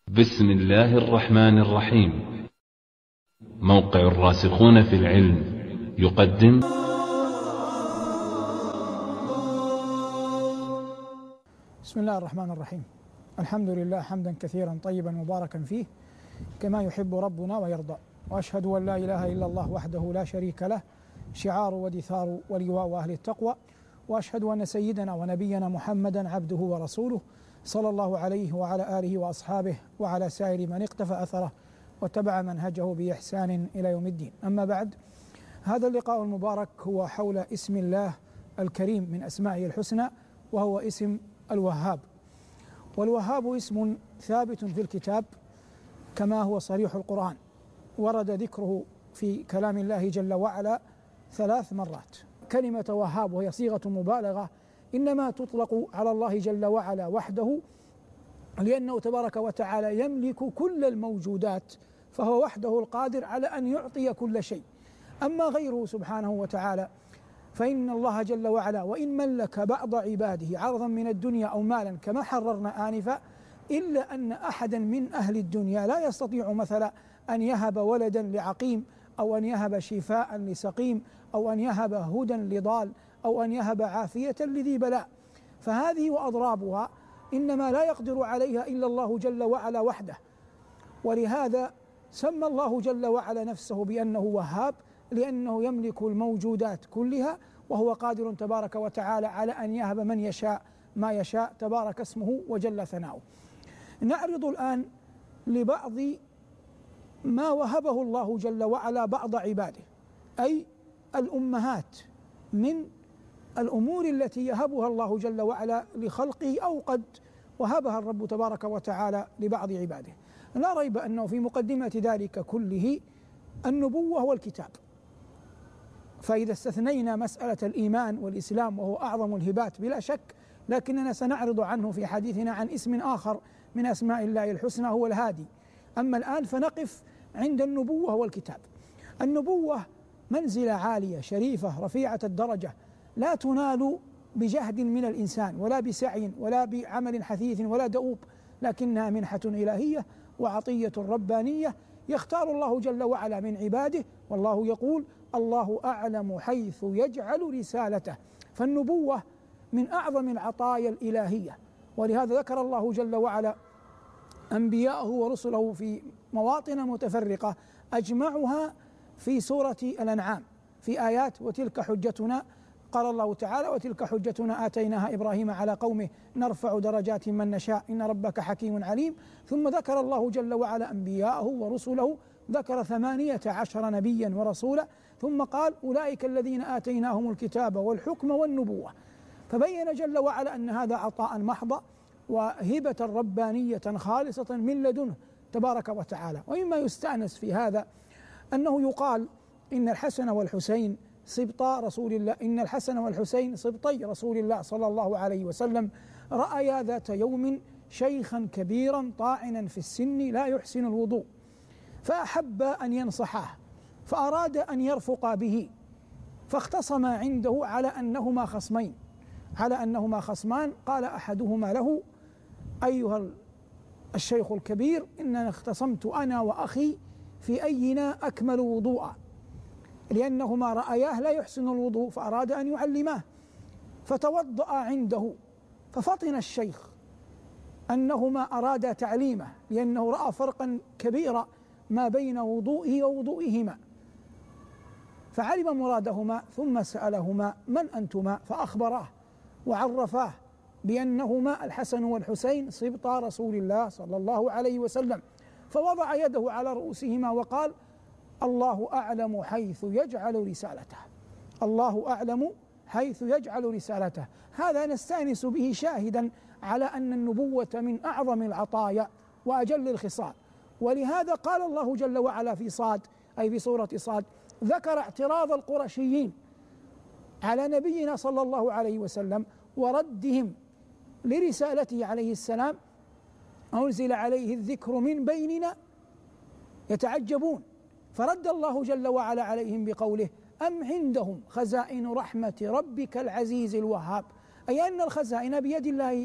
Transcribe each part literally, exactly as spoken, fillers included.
بسم الله الرحمن الرحيم. موقع الراسخون في العلم يقدم بسم الله الرحمن الرحيم. الحمد لله حمدا كثيرا طيبا مباركا فيه كما يحب ربنا ويرضى، وأشهد أن لا إله إلا الله وحده لا شريك له شعار ودثار ولواء أهل التقوى، وأشهد أن سيدنا ونبينا محمدا عبده ورسوله صلى الله عليه وعلى آله وأصحابه وعلى سائر من اقتفى أثره واتبع منهجه بإحسان إلى يوم الدين. أما بعد، هذا اللقاء المبارك هو حول اسم الله الكريم من أسمائه الحسنى، وهو اسم الوهاب. والوهاب اسم ثابت في الكتاب كما هو صريح القرآن، ورد ذكره في كلام الله جل وعلا ثلاث مرات. كلمة وهاب وهي صيغة مبالغة إنما تطلق على الله جل وعلا وحده، لأنه تبارك وتعالى يملك كل الموجودات، فهو وحده القادر على أن يعطي كل شيء. أما غيره سبحانه وتعالى فإن الله جل وعلا وإن ملك بعض عباده عرضا من الدنيا أو مالا كما حررنا آنفا، إلا أن أحدا من أهل الدنيا لا يستطيع مثلا أن يهب ولدا لعقيم، أو أن يهب شفاء لسقيم، أو أن يهب هدى لضال، أو أن يهب عافية لذي بلاء. فهذه وأضرابها إنما لا يقدر عليها إلا الله جل وعلا وحده، ولهذا سمى الله جل وعلا نفسه بأنه وهاب، لأنه يملك الموجودات كلها، وهو قادر تبارك وتعالى على أن يهب من يشاء ما يشاء، تبارك اسمه وجل ثناؤه. نعرض الآن لبعض ما وهبه الله جل وعلا بعض عباده، أي الأمهات، من الأمور التي يهبها الله جل وعلا لخلقه، أو قد وهبها الرب تبارك وتعالى لبعض عباده. لا ريب أنه في مقدمة ذلك كله النبوة والكتاب. فإذا استثنينا مسألة الإيمان والإسلام وهو أعظم الهبات بلا شك، لكننا سنعرض عنه في حديثنا عن اسم آخر من أسماء الله الحسنى هو الهادي. أما الآن فنقف عند النبوة والكتاب. النبوة منزلة عالية شريفة رفيعة الدرجة، لا تنال بجهد من الإنسان ولا بسعي ولا بعمل حثيث ولا دؤوب، لكنها منحة إلهية وعطية ربانية يختار الله جل وعلا من عباده، والله يقول: الله أعلم حيث يجعل رسالته. فالنبوة من أعظم العطايا الإلهية، ولهذا ذكر الله جل وعلا أنبياءه ورسله في مواطن متفرقة، أجمعها في سورة الأنعام في آيات: وتلك حجتنا، قال الله تعالى: وتلك حجتنا آتيناها إبراهيم على قومه نرفع درجات من نشاء إن ربك حكيم عليم. ثم ذكر الله جل وعلا أنبياءه ورسله، ذكر ثمانية عشر نبيا ورسولا، ثم قال: أولئك الذين آتيناهم الكتاب والحكم والنبوة. فبين جل وعلا أن هذا عطاء محض وهبة ربانية خالصة من لدنه تبارك وتعالى. ومما يستأنس في هذا أنه يقال إن الحسن والحسين سبطا رسول الله إن الحسن والحسين سبطي رسول الله صلى الله عليه وسلم، رأيا ذات يوم شيخا كبيرا طاعنا في السن لا يحسن الوضوء، فأحب أن ينصحاه، فأراد أن يرفق به، فاختصما عنده على أنهما خصمين على أنهما خصمان. قال أحدهما له: أيها الشيخ الكبير، إننا اختصمت أنا وأخي في أينا أكمل وضوءا، لأنهما رأياه لا يحسن الوضوء فأراد أن يعلماه، فتوضأ عنده. ففطن الشيخ أنهما أرادا تعليمه، لأنه رأى فرقا كبيرا ما بين وضوئه ووضوئهما، فعلم مرادهما، ثم سألهما: من أنتما؟ فأخبراه وعرفاه بأنهما الحسن والحسين سبطا رسول الله صلى الله عليه وسلم. فوضع يده على رؤوسهما وقال: الله أعلم حيث يجعل رسالته. الله أعلم حيث يجعل رسالته. هذا نستأنس به شاهدا على أن النبوة من أعظم العطايا وأجل الخصال. ولهذا قال الله جل وعلا في صاد، أي في سورة صاد، ذكر اعتراض القرشيين على نبينا صلى الله عليه وسلم وردهم لرسالته عليه السلام: أنزل عليه الذكر من بيننا يتعجبون. فرد الله جل وعلا عليهم بقوله: أم عندهم خزائن رحمة ربك العزيز الوهاب، أي أن الخزائن بيد الله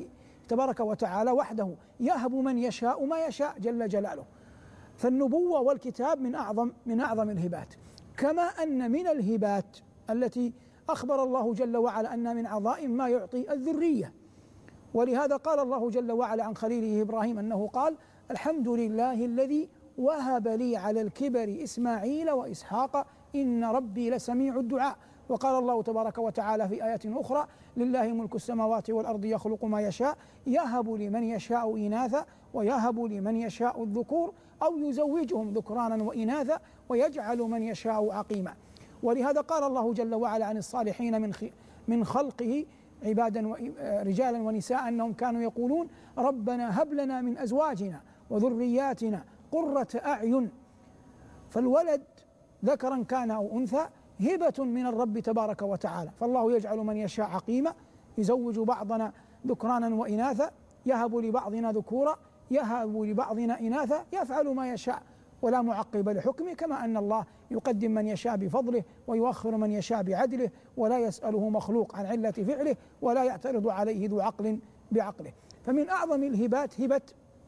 تبارك وتعالى وحده، يهب من يشاء ما يشاء جل جلاله. فالنبوة والكتاب من أعظم من أعظم الهبات، كما أن من الهبات التي أخبر الله جل وعلا أن من عظائم ما يعطي الذرية. ولهذا قال الله جل وعلا عن خليله إبراهيم أنه قال: الحمد لله الذي وهب لي على الكبر إسماعيل وإسحاق إن ربي لسميع الدعاء. وقال الله تبارك وتعالى في آيات أخرى: لله ملك السماوات والأرض يخلق ما يشاء يهب لمن يشاء إناثا ويهب لمن يشاء الذكور أو يزوجهم ذكرانا وإناثا ويجعل من يشاء عقيما. ولهذا قال الله جل وعلا عن الصالحين من من خلقه عبادا رجالا ونساء أنهم كانوا يقولون: ربنا هب لنا من أزواجنا وذرياتنا قرة أعين. فالولد ذكرا كان أو أنثى هبة من الرب تبارك وتعالى، فالله يجعل من يشاء عقيما، يزوج بعضنا ذكرانا وإناثا، يهب لبعضنا ذكورا، يهب لبعضنا إناثا، يفعل ما يشاء ولا معقب لحكمه، كما أن الله يقدم من يشاء بفضله ويؤخر من يشاء بعدله، ولا يسأله مخلوق عن علة فعله، ولا يعترض عليه ذو عقل بعقله. فمن أعظم الهبات هبة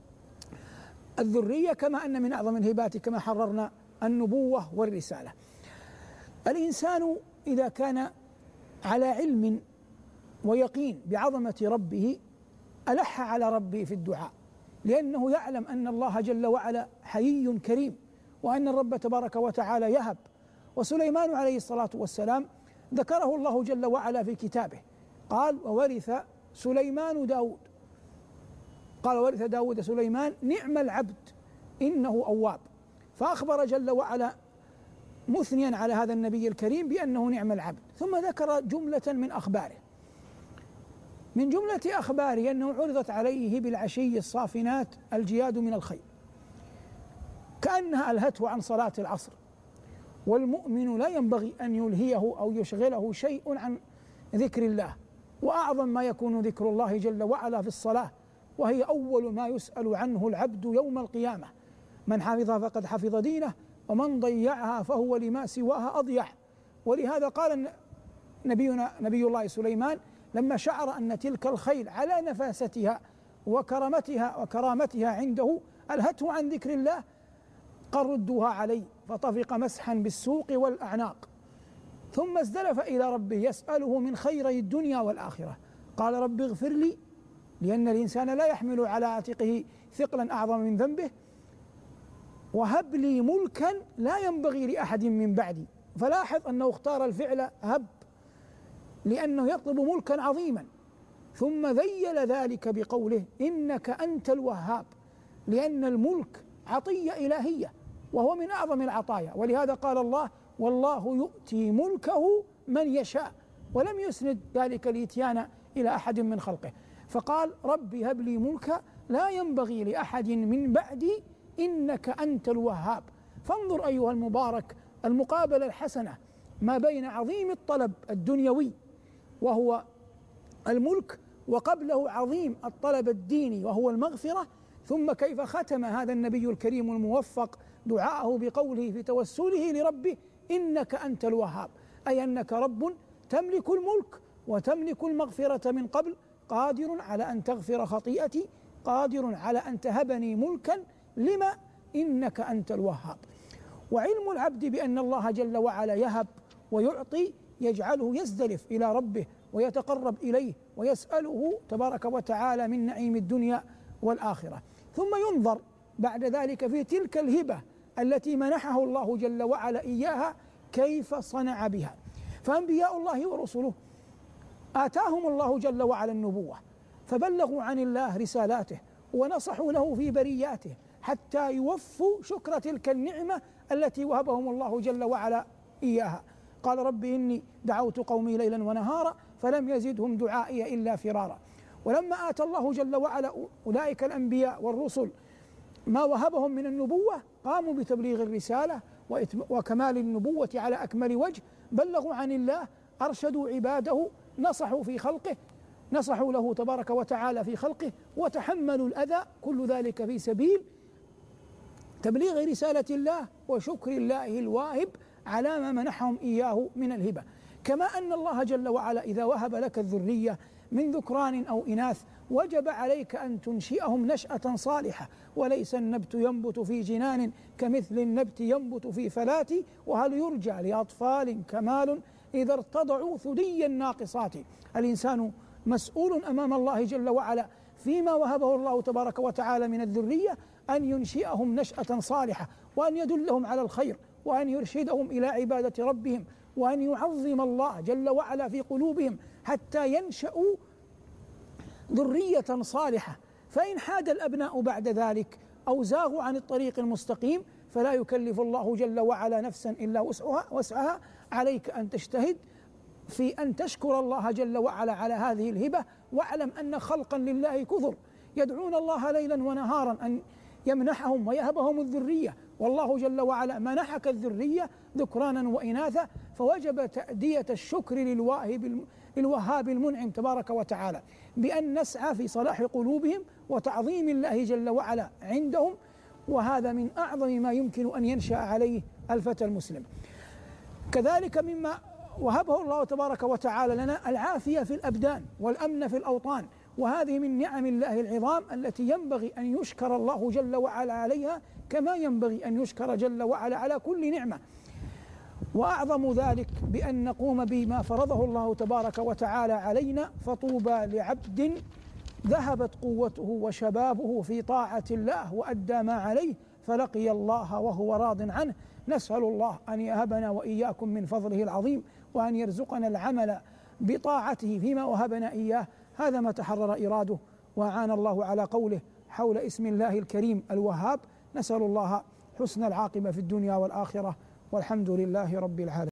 الذرية، كما أن من أعظم الهبات كما حررنا النبوة والرسالة. الإنسان إذا كان على علم ويقين بعظمة ربه ألح على ربه في الدعاء، لأنه يعلم أن الله جل وعلا حيي كريم، وأن الرب تبارك وتعالى يهب. وسليمان عليه الصلاة والسلام ذكره الله جل وعلا في كتابه، قال: وورث سليمان داود، قال: ورث داود سليمان نعم العبد إنه أواب. فأخبر جل وعلا مثنيا على هذا النبي الكريم بأنه نعم العبد، ثم ذكر جملة من أخباره. من جملة أخباره أنه عرضت عليه بالعشي الصافنات الجياد من الخيل، كأنها ألهته عن صلاة العصر، والمؤمن لا ينبغي أن يلهيه أو يشغله شيء عن ذكر الله، وأعظم ما يكون ذكر الله جل وعلا في الصلاة، وهي أول ما يسأل عنه العبد يوم القيامة. من حفظها فقد حفظ دينه، ومن ضيعها فهو لما سواها أضيع. ولهذا قال نبينا نبي الله سليمان لما شعر أن تلك الخيل على نفاستها وكرامتها وكرامتها عنده ألهته عن ذكر الله، قال: ردوها علي، فطفق مسحا بالسوق والأعناق، ثم ازدلف إلى ربه يسأله من خيري الدنيا والآخرة. قال: رب اغفر لي، لأن الإنسان لا يحمل على عاتقه ثقلا أعظم من ذنبه، وهب لي ملكا لا ينبغي لأحد من بعدي. فلاحظ أنه اختار الفعل هب لأنه يطلب ملكا عظيما، ثم ذيل ذلك بقوله: إنك أنت الوهاب، لأن الملك عطية إلهية وهو من أعظم العطايا. ولهذا قال الله: والله يؤتي ملكه من يشاء، ولم يسند ذلك الإتيان إلى أحد من خلقه، فقال: ربي هب لي ملكا لا ينبغي لأحد من بعدي إنك أنت الوهاب. فانظر أيها المبارك المقابلة الحسنة ما بين عظيم الطلب الدنيوي وهو الملك، وقبله عظيم الطلب الديني وهو المغفرة، ثم كيف ختم هذا النبي الكريم الموفق دعاءه بقوله في توسله لربه: إنك أنت الوهاب، أي أنك رب تملك الملك وتملك المغفرة من قبل، قادر على أن تغفر خطيئتي، قادر على أن تهبني ملكا، لما؟ إنك أنت الوهاب. وعلم العبد بأن الله جل وعلا يهب ويعطي يجعله يزدلف إلى ربه ويتقرب إليه ويسأله تبارك وتعالى من نعيم الدنيا والآخرة. ثم ينظر بعد ذلك في تلك الهبة التي منحه الله جل وعلا إياها كيف صنع بها. فأنبياء الله ورسله آتاهم الله جل وعلا النبوة، فبلغوا عن الله رسالاته ونصحوا له في برياته حتى يوفوا شكر تلك النعمة التي وهبهم الله جل وعلا إياها. قال: رب إني دعوت قومي ليلا ونهارا فلم يزدهم دعائي إلا فرارا. ولما آتى الله جل وعلا أولئك الأنبياء والرسل ما وهبهم من النبوة، قاموا بتبليغ الرسالة وكمال النبوة على أكمل وجه، بلغوا عن الله، أرشدوا عباده، نصحوا في خلقه، نصحوا له تبارك وتعالى في خلقه، وتحملوا الأذى، كل ذلك في سبيل تبليغ رسالة الله وشكر الله الواهب على ما منحهم إياه من الهبة. كما أن الله جل وعلا إذا وهب لك الذرية من ذكران أو إناث وجب عليك أن تنشئهم نشأة صالحة، وليس النبت ينبت في جنان كمثل النبت ينبت في فلات، وهل يرجى لأطفال كمال إذا ارتضعوا ثدي الناقصات. الإنسان مسؤول أمام الله جل وعلا فيما وهبه الله تبارك وتعالى من الذرية أن ينشئهم نشأة صالحة، وأن يدلهم على الخير، وأن يرشدهم إلى عبادة ربهم، وأن يعظم الله جل وعلا في قلوبهم حتى ينشأوا ذرية صالحة. فإن حاد الأبناء بعد ذلك أو زاغوا عن الطريق المستقيم فلا يكلف الله جل وعلا نفسا إلا وسعها, وسعها عليك أن تجتهد في أن تشكر الله جل وعلا على هذه الهبة، واعلم أن خلقا لله كثر يدعون الله ليلا ونهارا أن يمنحهم ويهبهم الذرية، والله جل وعلا منحك الذرية ذكرانا وإناثا، فوجب تأدية الشكر للواهب الوهاب المنعم تبارك وتعالى بأن نسعى في صلاح قلوبهم وتعظيم الله جل وعلا عندهم، وهذا من أعظم ما يمكن أن ينشأ عليه الفتى المسلم. كذلك مما وهبه الله تبارك وتعالى لنا العافية في الأبدان والأمن في الأوطان، وهذه من نعم الله العظام التي ينبغي أن يشكر الله جل وعلا عليها كما ينبغي أن يشكر جل وعلا على كل نعمة. وأعظم ذلك بأن نقوم بما فرضه الله تبارك وتعالى علينا، فطوبى لعبد ذهبت قوته وشبابه في طاعة الله وأدى ما عليه فلقي الله وهو راض عنه. نسأل الله أن يهبنا وإياكم من فضله العظيم، وأن يرزقنا العمل بطاعته فيما وهبنا إياه. هذا ما تحرر إراده وأعان الله على قوله حول اسم الله الكريم الوهاب. نسأل الله حسن العاقبة في الدنيا والآخرة، والحمد لله رب العالمين.